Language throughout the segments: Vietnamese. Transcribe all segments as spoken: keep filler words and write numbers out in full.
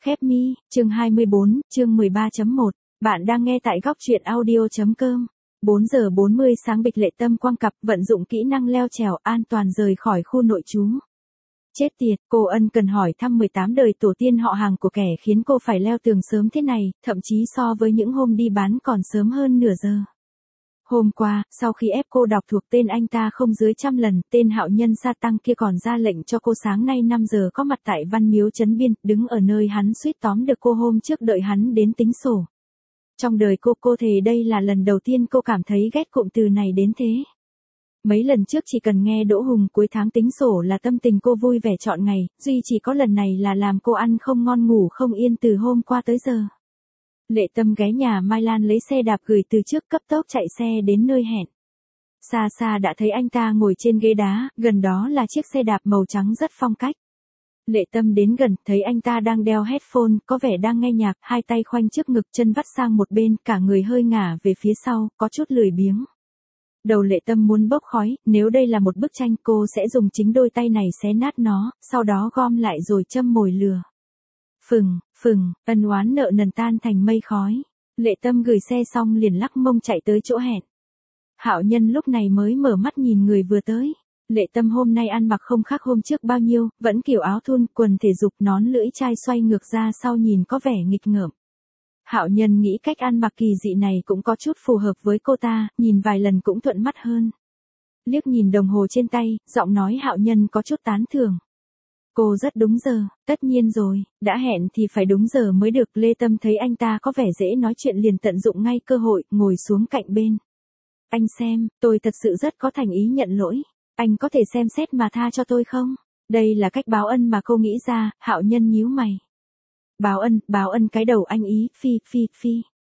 Khép mi, chương hai mươi bốn, chương mười ba chấm một. Bạn đang nghe tại góc truyện audio chấm com. bốn giờ bốn mươi sáng Bịch Lệ Tâm quăng cặp, vận dụng kỹ năng leo trèo an toàn rời khỏi khu nội trú. Chết tiệt, cô ân cần hỏi thăm mười tám đời tổ tiên họ hàng của kẻ khiến cô phải leo tường sớm thế này, thậm chí so với những hôm đi bán còn sớm hơn nửa giờ. Hôm qua, sau khi ép cô đọc thuộc tên anh ta không dưới trăm lần, tên Hạo Nhân Sa Tăng kia còn ra lệnh cho cô sáng nay năm giờ có mặt tại Văn Miếu Trấn Biên, đứng ở nơi hắn suýt tóm được cô hôm trước đợi hắn đến tính sổ. Trong đời cô, cô thề đây là lần đầu tiên cô cảm thấy ghét cụm từ này đến thế. Mấy lần trước chỉ cần nghe Đỗ Hùng cuối tháng tính sổ là tâm tình cô vui vẻ trọn ngày, duy chỉ có lần này là làm cô ăn không ngon ngủ không yên từ hôm qua tới giờ. Lệ Tâm ghé nhà Mai Lan lấy xe đạp gửi từ trước, cấp tốc chạy xe đến nơi hẹn. Xa xa đã thấy anh ta ngồi trên ghế đá, gần đó là chiếc xe đạp màu trắng rất phong cách. Lệ Tâm đến gần, thấy anh ta đang đeo headphone, có vẻ đang nghe nhạc, hai tay khoanh trước ngực, chân vắt sang một bên, cả người hơi ngả về phía sau, có chút lười biếng. Đầu Lệ Tâm muốn bốc khói, nếu đây là một bức tranh cô sẽ dùng chính đôi tay này xé nát nó, sau đó gom lại rồi châm mồi lửa. Phừng, phừng, ân oán nợ nần tan thành mây khói. Lệ Tâm gửi xe xong liền lắc mông chạy tới chỗ hẹn. Hạo Nhân lúc này mới mở mắt nhìn người vừa tới. Lệ Tâm hôm nay ăn mặc không khác hôm trước bao nhiêu, vẫn kiểu áo thun, quần thể dục, nón lưỡi chai xoay ngược ra sau nhìn có vẻ nghịch ngợm. Hạo Nhân nghĩ cách ăn mặc kỳ dị này cũng có chút phù hợp với cô ta, nhìn vài lần cũng thuận mắt hơn. Liếc nhìn đồng hồ trên tay, giọng nói Hạo Nhân có chút tán thưởng. Cô rất đúng giờ, tất nhiên rồi, đã hẹn thì phải đúng giờ mới được. Lê Tâm thấy anh ta có vẻ dễ nói chuyện liền tận dụng ngay cơ hội, ngồi xuống cạnh bên. Anh xem, tôi thật sự rất có thành ý nhận lỗi, anh có thể xem xét mà tha cho tôi không? Đây là cách báo ân mà cô nghĩ ra. Hạo Nhân nhíu mày. Báo ân, báo ân cái đầu anh ý, phi, phi, phi.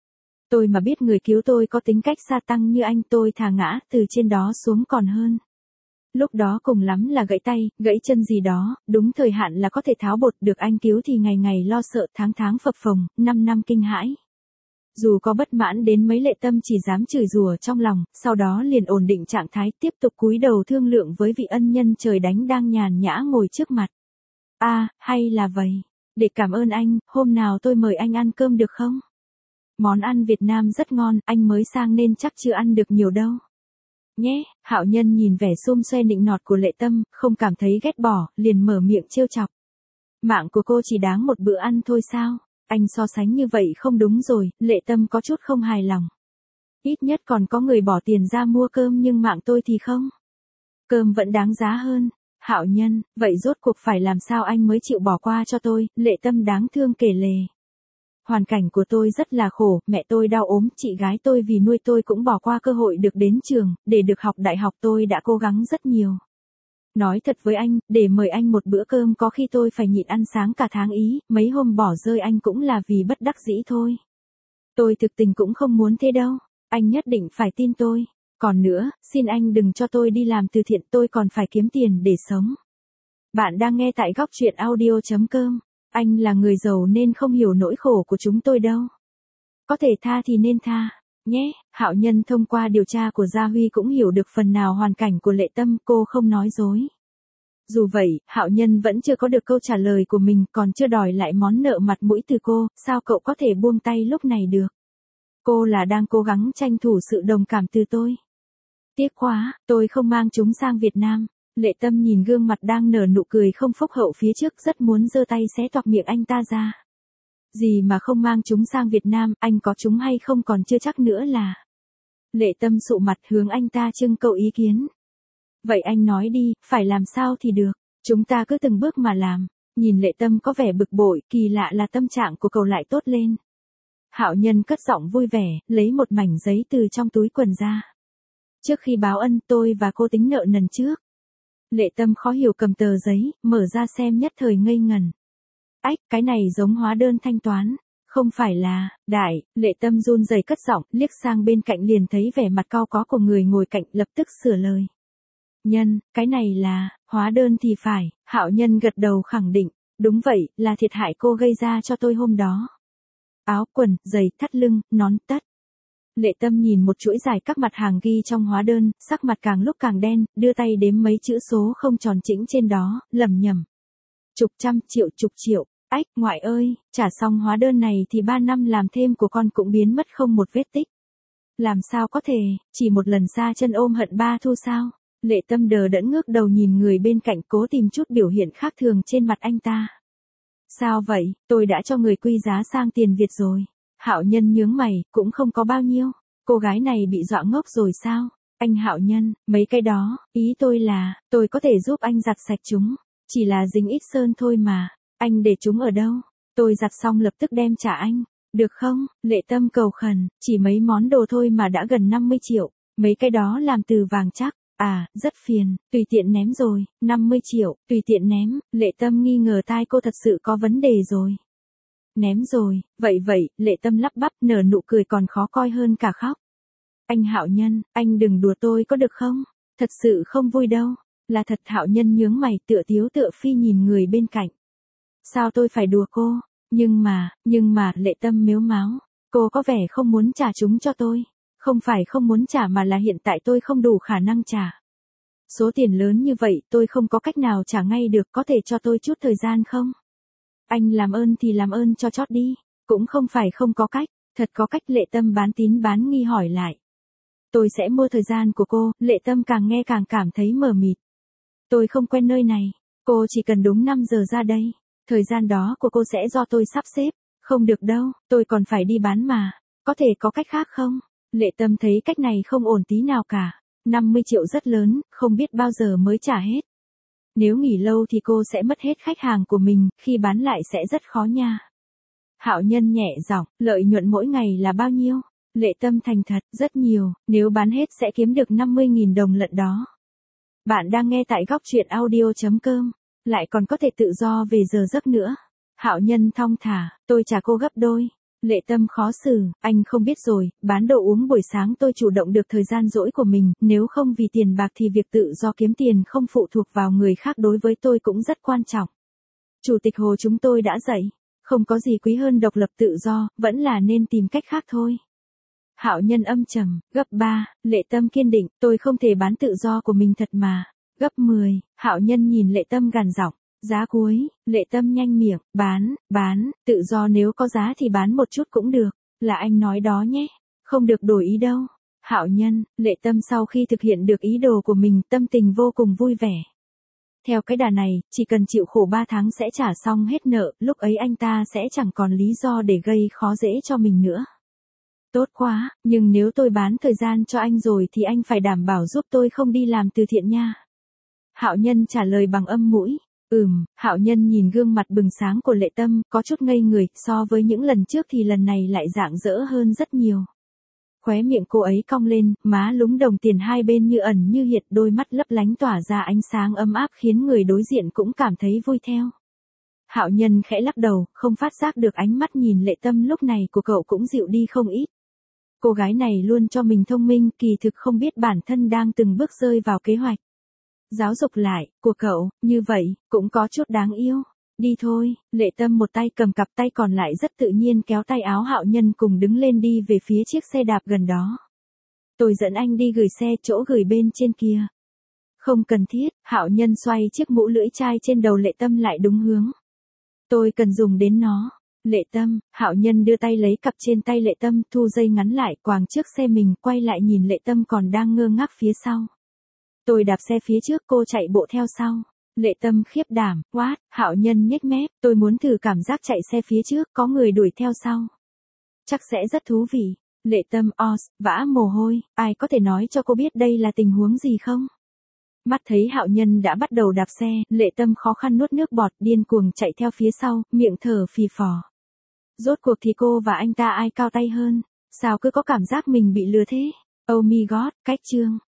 Tôi mà biết người cứu tôi có tính cách sa tăng như anh, tôi thà ngã từ trên đó xuống còn hơn. Lúc đó cùng lắm là gãy tay, gãy chân gì đó, đúng thời hạn là có thể tháo bột, được anh cứu thì ngày ngày lo sợ, tháng tháng phập phồng, năm năm kinh hãi. Dù có bất mãn đến mấy, Lệ Tâm chỉ dám chửi rủa trong lòng, sau đó liền ổn định trạng thái, tiếp tục cúi đầu thương lượng với vị ân nhân trời đánh đang nhàn nhã ngồi trước mặt. A, à, hay là vậy, để cảm ơn anh, hôm nào tôi mời anh ăn cơm được không? Món ăn Việt Nam rất ngon, anh mới sang nên chắc chưa ăn được nhiều đâu. Nhé, Hạo Nhân nhìn vẻ xum xoe nịnh nọt của Lệ Tâm, không cảm thấy ghét bỏ, liền mở miệng trêu chọc. Mạng của cô chỉ đáng một bữa ăn thôi sao? Anh so sánh như vậy không đúng rồi. Lệ Tâm có chút không hài lòng. Ít nhất còn có người bỏ tiền ra mua cơm, nhưng mạng tôi thì không. Cơm vẫn đáng giá hơn. Hạo Nhân, vậy rốt cuộc phải làm sao anh mới chịu bỏ qua cho tôi? Lệ Tâm đáng thương kể lể. Hoàn cảnh của tôi rất là khổ, mẹ tôi đau ốm, chị gái tôi vì nuôi tôi cũng bỏ qua cơ hội được đến trường, để được học đại học tôi đã cố gắng rất nhiều. Nói thật với anh, để mời anh một bữa cơm có khi tôi phải nhịn ăn sáng cả tháng ý, mấy hôm bỏ rơi anh cũng là vì bất đắc dĩ thôi. Tôi thực tình cũng không muốn thế đâu, anh nhất định phải tin tôi. Còn nữa, xin anh đừng cho tôi đi làm từ thiện, tôi còn phải kiếm tiền để sống. Bạn đang nghe tại góc truyện audio chấm com. Anh là người giàu nên không hiểu nỗi khổ của chúng tôi đâu. Có thể tha thì nên tha, nhé. Hạo Nhân thông qua điều tra của Gia Huy cũng hiểu được phần nào hoàn cảnh của Lệ Tâm, cô không nói dối. Dù vậy, Hạo Nhân vẫn chưa có được câu trả lời của mình, còn chưa đòi lại món nợ mặt mũi từ cô, sao cậu có thể buông tay lúc này được? Cô là đang cố gắng tranh thủ sự đồng cảm từ tôi. Tiếc quá, tôi không mang chúng sang Việt Nam. Lệ Tâm nhìn gương mặt đang nở nụ cười không phúc hậu phía trước, rất muốn giơ tay xé toạc miệng anh ta ra. Gì mà không mang chúng sang Việt Nam, anh có chúng hay không còn chưa chắc nữa là. Lệ Tâm sụ mặt hướng anh ta trưng cầu ý kiến. Vậy anh nói đi, phải làm sao thì được, chúng ta cứ từng bước mà làm. Nhìn Lệ Tâm có vẻ bực bội, kỳ lạ là tâm trạng của cậu lại tốt lên. Hạo Nhân cất giọng vui vẻ, lấy một mảnh giấy từ trong túi quần ra. Trước khi báo ân, tôi và cô tính nợ nần trước. Lệ Tâm khó hiểu cầm tờ giấy, mở ra xem nhất thời ngây ngần. Ách, cái này giống hóa đơn thanh toán. Không phải là, đại, Lệ Tâm run rẩy cất giọng, liếc sang bên cạnh liền thấy vẻ mặt cau có của người ngồi cạnh, lập tức sửa lời. Nhân, cái này là, hóa đơn thì phải. Hạo Nhân gật đầu khẳng định, đúng vậy, là thiệt hại cô gây ra cho tôi hôm đó. Áo, quần, giày, thắt lưng, nón, tất. Lệ Tâm nhìn một chuỗi dài các mặt hàng ghi trong hóa đơn, sắc mặt càng lúc càng đen, đưa tay đếm mấy chữ số không tròn chỉnh trên đó, lẩm nhẩm. Chục trăm triệu, chục triệu, Ách, ngoại ơi, trả xong hóa đơn này thì ba năm làm thêm của con cũng biến mất không một vết tích. Làm sao có thể, chỉ một lần xa chân ôm hận ba thu sao? Lệ Tâm đờ đẫn ngước đầu nhìn người bên cạnh cố tìm chút biểu hiện khác thường trên mặt anh ta. Sao vậy, tôi đã cho người quy giá sang tiền Việt rồi. Hạo Nhân nhướng mày, cũng không có bao nhiêu. Cô gái này bị dọa ngốc rồi sao? Anh Hạo Nhân, mấy cái đó, ý tôi là, tôi có thể giúp anh giặt sạch chúng. Chỉ là dính ít sơn thôi mà. Anh để chúng ở đâu? Tôi giặt xong lập tức đem trả anh. Được không? Lệ Tâm cầu khẩn, chỉ mấy món đồ thôi mà đã gần năm mươi triệu. Mấy cái đó làm từ vàng chắc. À, rất phiền, tùy tiện ném rồi, năm mươi triệu, tùy tiện ném. Lệ Tâm nghi ngờ tai cô thật sự có vấn đề rồi. Ném rồi, vậy vậy, Lệ Tâm lắp bắp nở nụ cười còn khó coi hơn cả khóc. Anh Hạo Nhân, anh đừng đùa tôi có được không? Thật sự không vui đâu. Là thật. Hạo Nhân nhướng mày tựa tiếu tựa phi nhìn người bên cạnh. Sao tôi phải đùa cô? Nhưng mà, nhưng mà, Lệ Tâm mếu máo. Cô có vẻ không muốn trả chúng cho tôi. Không phải không muốn trả mà là hiện tại tôi không đủ khả năng trả. Số tiền lớn như vậy tôi không có cách nào trả ngay được, có thể cho tôi chút thời gian không? Anh làm ơn thì làm ơn cho chót đi. Cũng không phải không có cách, thật có cách. Lệ Tâm bán tín bán nghi hỏi lại. Tôi sẽ mua thời gian của cô. Lệ Tâm càng nghe càng cảm thấy mờ mịt. Tôi không quen nơi này. Cô chỉ cần đúng năm giờ ra đây. Thời gian đó của cô sẽ do tôi sắp xếp. Không được đâu, tôi còn phải đi bán mà. Có thể có cách khác không? Lệ Tâm thấy cách này không ổn tí nào cả. năm mươi triệu rất lớn, không biết bao giờ mới trả hết. Nếu nghỉ lâu thì cô sẽ mất hết khách hàng của mình, khi bán lại sẽ rất khó nha. Hạo Nhân nhẹ giọng, lợi nhuận mỗi ngày là bao nhiêu? Lệ Tâm thành thật, rất nhiều, nếu bán hết sẽ kiếm được năm mươi nghìn đồng lận đó. Bạn đang nghe tại góc truyện audio chấm com, lại còn có thể tự do về giờ giấc nữa. Hạo Nhân thong thả, tôi trả cô gấp đôi. Lệ Tâm khó xử, anh không biết rồi, bán đồ uống buổi sáng tôi chủ động được thời gian rỗi của mình, nếu không vì tiền bạc thì việc tự do kiếm tiền không phụ thuộc vào người khác đối với tôi cũng rất quan trọng. Chủ tịch Hồ chúng tôi đã dạy, không có gì quý hơn độc lập tự do, vẫn là nên tìm cách khác thôi. Hạo Nhân âm trầm, gấp ba, Lệ Tâm kiên định, tôi không thể bán tự do của mình thật mà. Gấp mười, Hạo Nhân nhìn Lệ Tâm gằn giọng. Giá cuối, Lệ Tâm nhanh miệng, bán, bán, tự do nếu có giá thì bán một chút cũng được, là anh nói đó nhé, không được đổi ý đâu. Hạo Nhân, Lệ Tâm sau khi thực hiện được ý đồ của mình tâm tình vô cùng vui vẻ. Theo cái đà này, chỉ cần chịu khổ ba tháng sẽ trả xong hết nợ, lúc ấy anh ta sẽ chẳng còn lý do để gây khó dễ cho mình nữa. Tốt quá, nhưng nếu tôi bán thời gian cho anh rồi thì anh phải đảm bảo giúp tôi không đi làm từ thiện nha. Hạo Nhân trả lời bằng âm mũi. Ừm, Hạo Nhân nhìn gương mặt bừng sáng của Lệ Tâm, có chút ngây người, so với những lần trước thì lần này lại rạng rỡ hơn rất nhiều. Khóe miệng cô ấy cong lên, má lúm đồng tiền hai bên như ẩn như hiện, đôi mắt lấp lánh tỏa ra ánh sáng ấm áp khiến người đối diện cũng cảm thấy vui theo. Hạo Nhân khẽ lắc đầu, không phát giác được ánh mắt nhìn Lệ Tâm lúc này của cậu cũng dịu đi không ít. Cô gái này luôn cho mình thông minh, kỳ thực không biết bản thân đang từng bước rơi vào kế hoạch giáo dục lại, của cậu, như vậy, cũng có chút đáng yêu. Đi thôi, Lệ Tâm một tay cầm cặp tay còn lại rất tự nhiên kéo tay áo Hạo Nhân cùng đứng lên đi về phía chiếc xe đạp gần đó. Tôi dẫn anh đi gửi xe, chỗ gửi bên trên kia. Không cần thiết, Hạo Nhân xoay chiếc mũ lưỡi chai trên đầu Lệ Tâm lại đúng hướng. Tôi cần dùng đến nó. Lệ Tâm, Hạo Nhân đưa tay lấy cặp trên tay Lệ Tâm, thu dây ngắn lại, quàng trước xe mình, quay lại nhìn Lệ Tâm còn đang ngơ ngác phía sau. Tôi đạp xe phía trước, cô chạy bộ theo sau. Lệ Tâm khiếp đảm, what? Hạo Nhân nhếch mép, tôi muốn thử cảm giác chạy xe phía trước, có người đuổi theo sau. Chắc sẽ rất thú vị. Lệ Tâm os, vã mồ hôi, ai có thể nói cho cô biết đây là tình huống gì không? Mắt thấy Hạo Nhân đã bắt đầu đạp xe, Lệ Tâm khó khăn nuốt nước bọt, điên cuồng chạy theo phía sau, miệng thở phì phò. Rốt cuộc thì cô và anh ta ai cao tay hơn? Sao cứ có cảm giác mình bị lừa thế? Oh my god, cách chương.